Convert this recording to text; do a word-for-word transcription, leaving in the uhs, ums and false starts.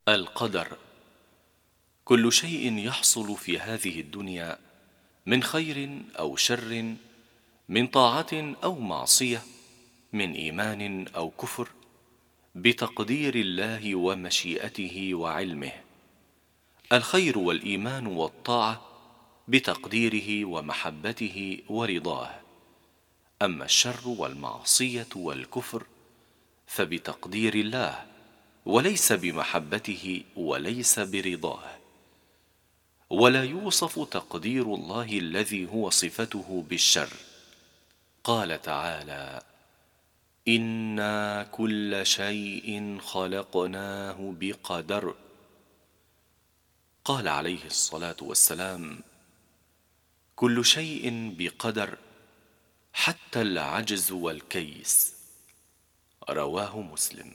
القدر. كل شيء يحصل في هذه الدنيا من خير أو شر، من طاعة أو معصية، من إيمان أو كفر، بتقدير الله ومشيئته وعلمه. الخير والإيمان والطاعة بتقديره ومحبته ورضاه، أما الشر والمعصية والكفر فبتقدير الله وليس بمحبته وليس برضاه. ولا يوصف تقدير الله الذي هو صفته بالشر. قال تعالى: إنا كل شيء خلقناه بقدر. قال عليه الصلاة والسلام: كل شيء بقدر، حتى العجز والكيس. رواه مسلم.